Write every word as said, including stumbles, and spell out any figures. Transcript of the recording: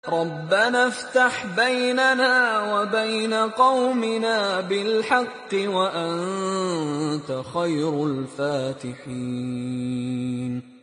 رَبَّنَا افْتَحْ بَيْنَنَا وَبَيْنَ قَوْمِنَا بِالْحَقِّ وَأَنتَ خَيْرُ الْفَاتِحِينَ